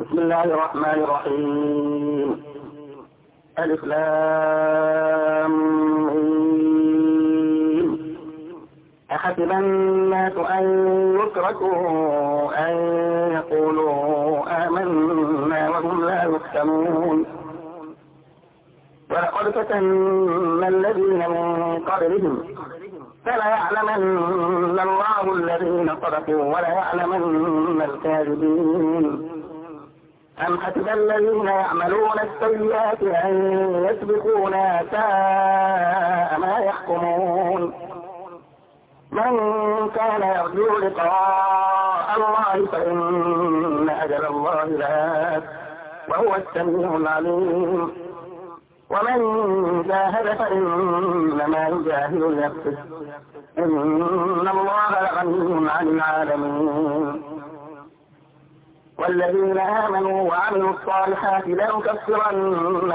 بسم الله الرحمن الرحيم. ألف لام ميم. أحسب الناس أن يتركوا أن يقولوا آمنا وهم لا يفتنون. ولقد فتنا الذين من قبلهم فليعلمن الله الذين صدقوا وليعلمن الكاذبين. أم حسب الذين يعملون السيئات أن يسبقونا ساء ما يحكمون. من كان يرجو لقاء الله فإن أجل الله لآت وهو السميع العليم. ومن جاهد فإنما يجاهد لنفسه إن الله لغني عن العالمين. والذين آمنوا وعملوا الصالحات لنكفرن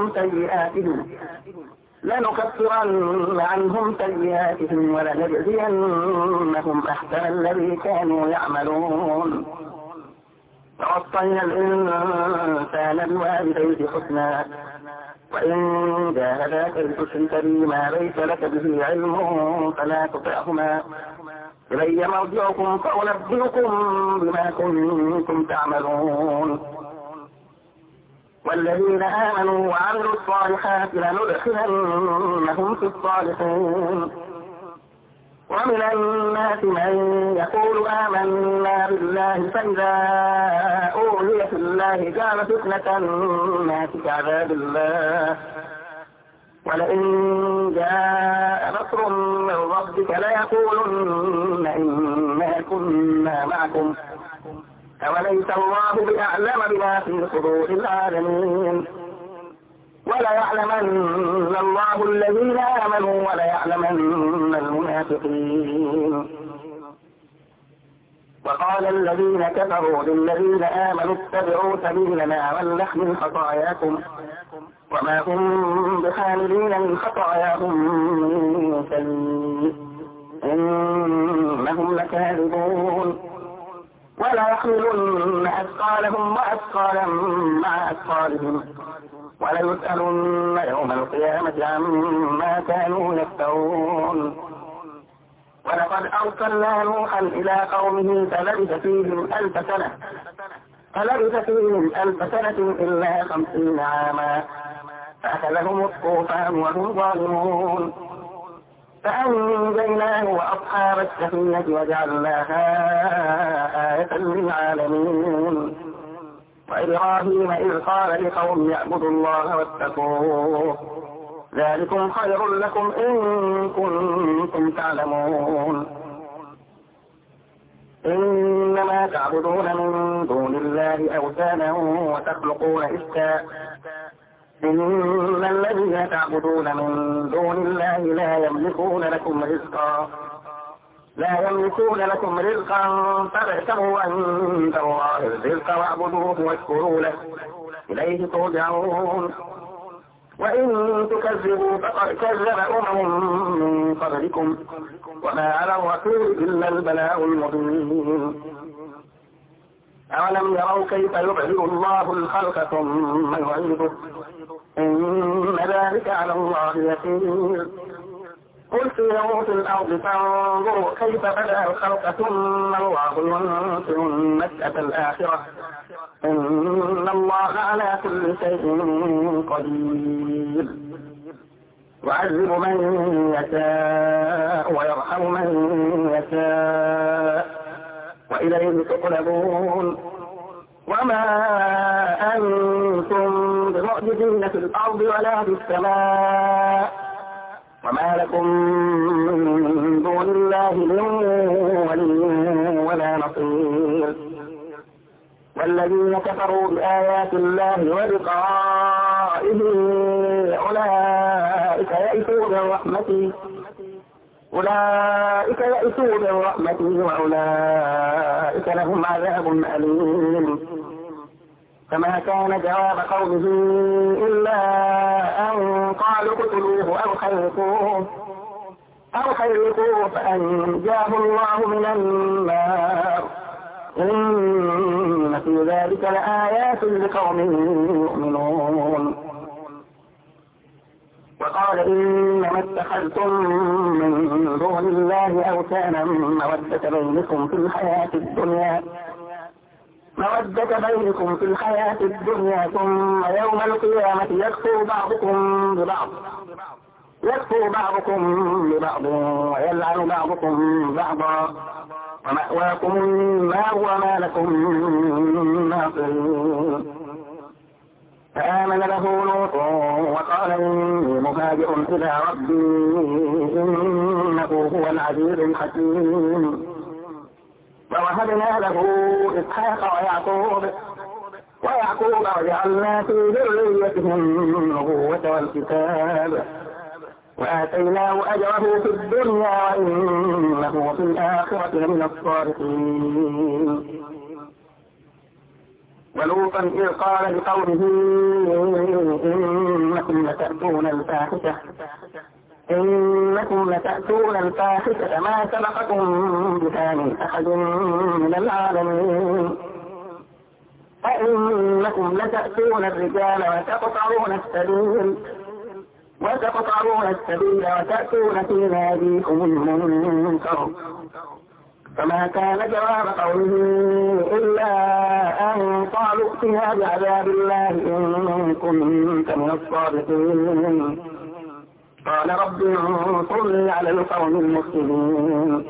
عنهم سيئاتهم ولنجزينهم أحسن الذي كانوا يعملون. ووصينا الإنسان بوالديه حسنا وإن جاهداك لتشرك بي ما ليس لك به علم فلا تطعهما إلي مرجعكم فأنبئكم بما كنتم تعملون. والذين آمنوا وعملوا الصالحات لندخلنهم في الصالحين. ومن الناس من يقول آمنا بالله فإذا أوذي في الله كان فتنة الناس كعذاب الله ولئن جاء نصر من ربك ليقولن إنا كنا معكم أوليس الله بأعلم بما في صدور العالمين. وليعلمن الله الذين آمنوا وليعلمن المنافقين. وقال الذين كفروا للذين آمنوا اتبعوا سبيلنا ولنحمل خطاياكم وما هم بحاملين من خطاياهم من شيء إنهم لكاذبون. ولا يحملن أثقالهم وأثقالا مع أثقالهم وليسألن يوم القيامة عما كانوا يفترون. ولقد أرسلنا نوحا إلى قومه فلبث فيهم ألف سنة إلا 50 عاما فأخذهم الطوفان وهم ظالمون فأنجيناه وأصحاب السفينة وجعلناها آية للعالمين. وإبراهيم إذ قال لقوم يعبدوا الله واتقوه ذلكم خير لكم إن كنتم تعلمون. إنما تعبدون من دون الله أوثانا وتخلقون إفكا إن الذين تعبدون من دون الله لا يملكون لكم رزقا فابتغوا عند الله الرزق واعبدوه واشكروا له إليه ترجعون. وإن تكذبوا فقد كذب من قبلكم وما على الرسول إلا البلاغ المبين. أولم يروا كيف يبدئ الله الخلق ثم يعيده إن ذلك على الله يسير. قل سيروا في الأرض فانظروا كيف بدأ الخلق ثم الله ينشئ النشأة الآخرة إن الله على كل شيء قدير. يعذب من يشاء ويرحم من يشاء وإليه تقلبون. وما أنتم بمعجزين في الأرض ولا في السماء وما لكم من دون الله من ولي ولا نصير. والذين كفروا بآيات الله ولقائه أولئك يئسوا من رحمتي وأولئك لهم عذاب أليم. فما كان جواب قومه إلا أن قالوا اقتلوه أو حرقوه فأنجاه الله من النار إن في ذلك لآيات لقوم يؤمنون. وقال إنما اتخذتم من دون الله أوثانا مودة بينكم في الحياة الدنيا ثم يوم القيامة يكفر بعضكم ببعض ويلعن بعضكم بعضا ومأواكم النار وما لكم من ناصرين. فآمن له لوط وقال إني مهاجر إلى ربي إنه هو العزيز الحكيم. ووهبنا له إسحاق ويعقوب وجعلنا في ذريته النبوة والكتاب وآتيناه أجره في الدنيا وإنه في الآخرة لمن الصالحين. ولوطا إذ قال لقومه إنكم لتأتون الفاحشة ما سبقكم بها من أحد من العالمين أئنكم لتأتون الرجال وتقطعون السبيل وتأتون في ناديكم المنكر. فما كان جواب قومه إلا أن قالوا ائتنا بعذاب الله إن كنت من الصادقين. قال رب انصرني على القوم المفسدين.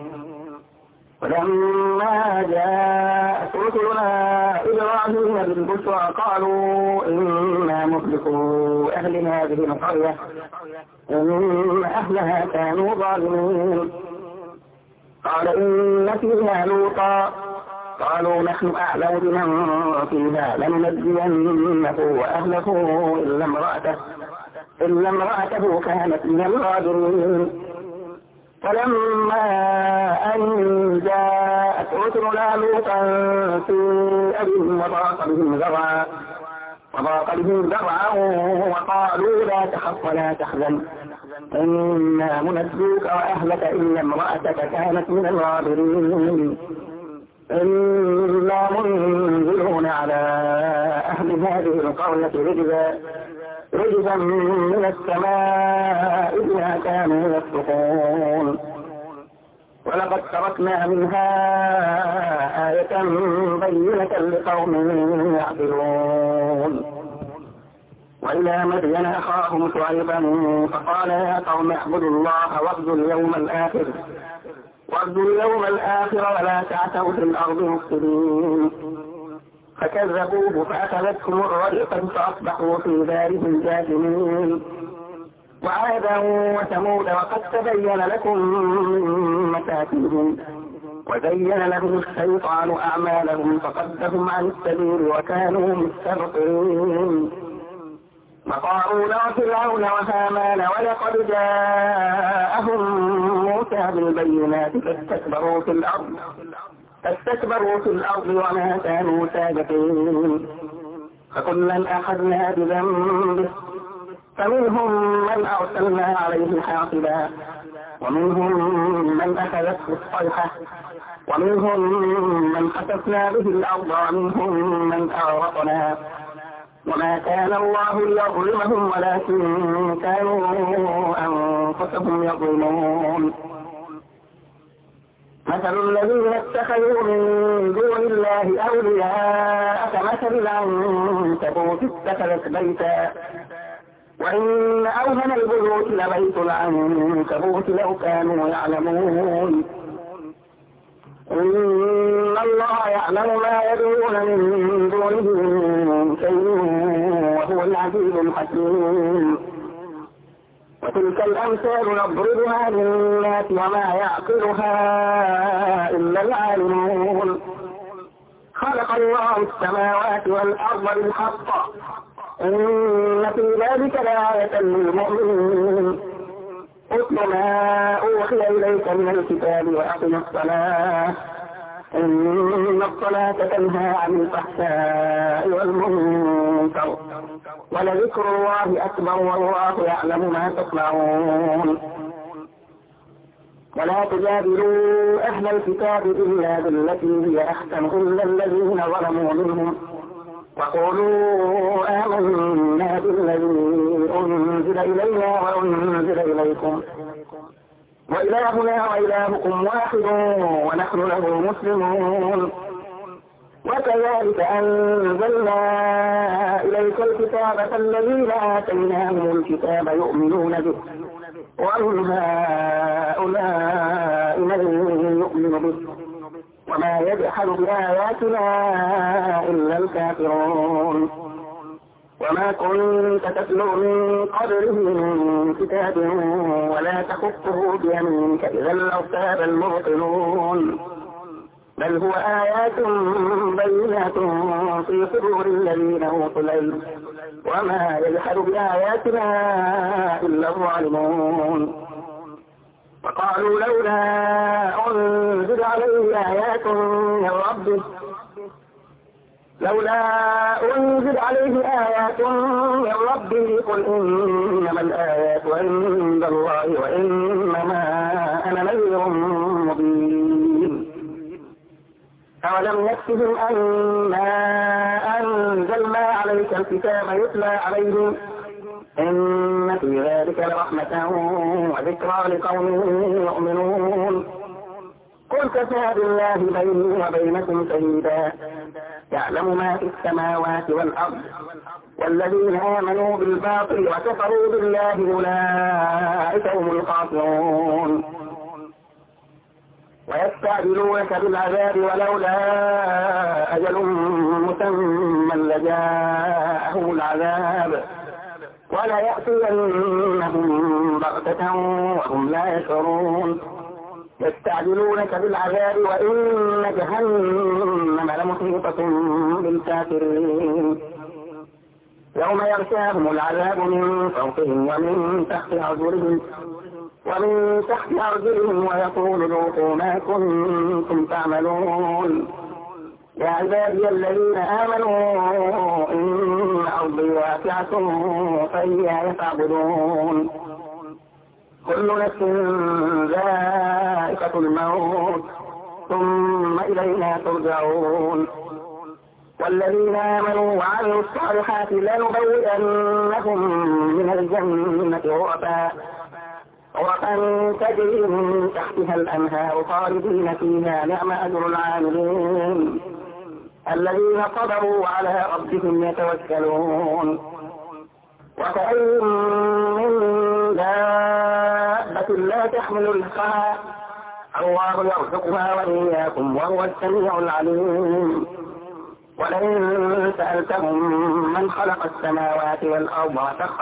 ولما جاءت رسلنا إبراهيم بالبشرى قالوا إنا مهلكو أهل هذه القرية إن أهلها كانوا ظالمين. قال إن فيها لوطا قالوا نحن أعلم بمن فيها لننجينه وأهله إلا امرأته كانت من الغابرين. فلما أن جاءت رسلنا لوطا سيء بهم وضاق بهم ذرعا وقالوا لا تخف ولا تحزن إنا منجوك وأهلك إلا امرأتك كانت من الغابرين. إنا منزلون على أهل هذه القرية رجزا من السماء بما كانوا يفسقون. ولقد تركنا منها آية بينة لقوم يعقلون. وإلى مدين أخاهم شعيبا فقال يا قوم اعبدوا الله وارجوا اليوم الآخر ولا تعثوا في الأرض مفسدين. فكذبوه فأخذتهم الرجفة فأصبحوا في دارهم جاثمين. وعادا وثمود وقد تبين لكم من مساكنهم وزين لهم الشيطان أعمالهم فصدهم عن السبيل وكانوا مستبصرين. وقارون وفرعون وهامان ولقد جاءهم موسى بالبينات فاستكبروا في الأرض وما كانوا سابقين. فكلا أخذنا بذنبه فمنهم من أرسلنا عليه حاصبا ومنهم من أخذته الصيحة ومنهم من خسفنا به الأرض ومنهم من أغرقنا. وما كان الله ليظلمهم ولكن كانوا أنفسهم يظلمون. مثل الذين اتخذوا من دون الله أولياء كمثل العنكبوت اتخذت بيتا وإن أوهن البيوت لبيت العنكبوت لو كانوا يعلمون. إن الله يعلم ما يدعون من دونه من شيء وهو العزيز الحكيم. وتلك الأمثال نضربها للناس وما يعقلها إلا العالمون. خلق الله السماوات والأرض بالحق إن في ذلك لآية للمؤمنين. اتل ما أوحي إليك من الكتاب وأقم الصلاة إن الصلاة تنهى عن الفحشاء والمنكر ولذكر الله أكبر والله يعلم ما تصنعون. ولا تجادلوا أهل الكتاب إلا بالتي هي أحسن إلا الذين ظلموا منهم وقولوا آمنا بالذي أنزل إلينا وأنزل إليكم وإلهنا وإلهكم واحد ونحن له مسلمون وكذلك أنزلنا إليك الكتاب فالذين آتيناهم الكتاب يؤمنون به ومن هؤلاء من يؤمن به وما يجحد بآياتنا إلا الكافرون وما كنت تتلو من قبله من كتاب ولا تخطه بيمينك إذا لارتاب المبطلون بل هو آيات بينات في صدور الذين أوتوا العلم وما يجحد بآياتنا إلا الظالمون وقالوا لولا أنزل عليه آيات من ربه قل إنما الآيات عند الله وإنما أنا نذير مبين أولم يكفهم أنا أنزلنا عليك الكتاب يتلى عليهم إن في ذلك لرحمة وذكرى لقوم يؤمنون قل كفى بالله بيني وبينكم شهيدا يعلم ما في السماوات والأرض والذين آمنوا بالباطل وكفروا بالله أولئك هم الخاسرون ويستعجلونك بالعذاب ولولا أجل مسمى لجاءهم العذاب ولا يأتينهم بغتة وهم لا يشعرون يستعجلونك بالعذاب وإن جهنم لمحيطة بالكافرين يوم يغشاهم العذاب من فوقهم ومن تحت أرجلهم ويقول ذوقوا ما كنتم تعملون يا عبادي الذين آمنوا إن أرضي واسعة فإياي فاعبدون كل نفس ذائقة الموت ثم إلينا ترجعون والذين آمنوا وعملوا الصالحات لنبوئنهم من الجنة غرفا تجري من تحتها الأنهار خالدين فيها نعم أجر العاملين الذين صبروا على ربهم يتوكلون وكأي من دابة لا تحمل رزقها الله يرزقها وإياكم وهو السميع العليم ولئن سألتهم من خلق السماوات والأرض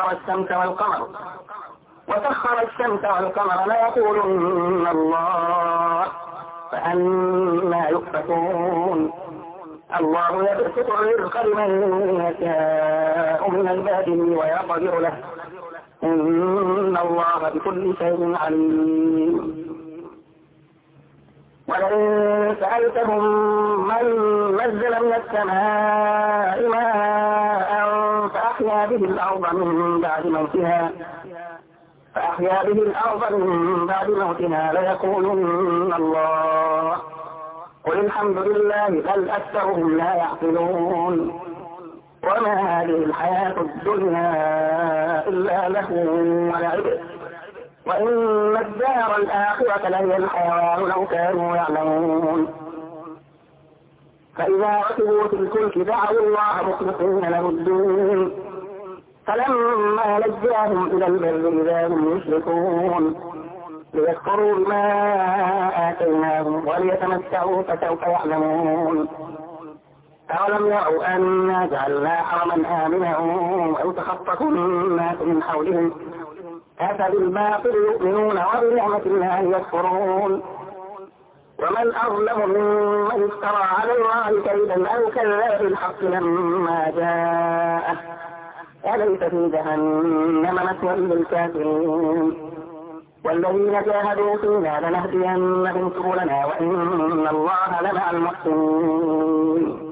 وسخر الشمس والقمر ليقولن الله فأنى يؤفكون الله يبسط الرزق لمن يشاء من عباده ويقدر له إن الله بكل شيء عليم ولئن سألتهم من نزل من السماء ماء فأحيا به الأرض من بعد موتها ليقولن الله قل الحمد لله بل أكثرهم لا يعقلون وما هذه الحياة الدنيا إلا لهو ولعب وإن الدار الآخرة لهي الحيوان لو كانوا يعلمون فإذا ركبوا في الفلك دعوا الله مخلصين له الدين فلما نجاهم إلى البر إذا هم يشركون ليكفروا بما آتيناهم وليتمتعوا فسوف يعلمون أولم يروا أنا جعلنا حرما آمنا ويتخطف الناس من حولهم أفبالباطل يؤمنون وبنعمة الله يكفرون ومن أظلم ممن افترى على الله كذبا أو كذب بالحق لما جاءه أليس في جهنم مثوى للكافرين والذين جاهدوا فينا لنهدينهم سبلنا وإن الله لمع المحسنين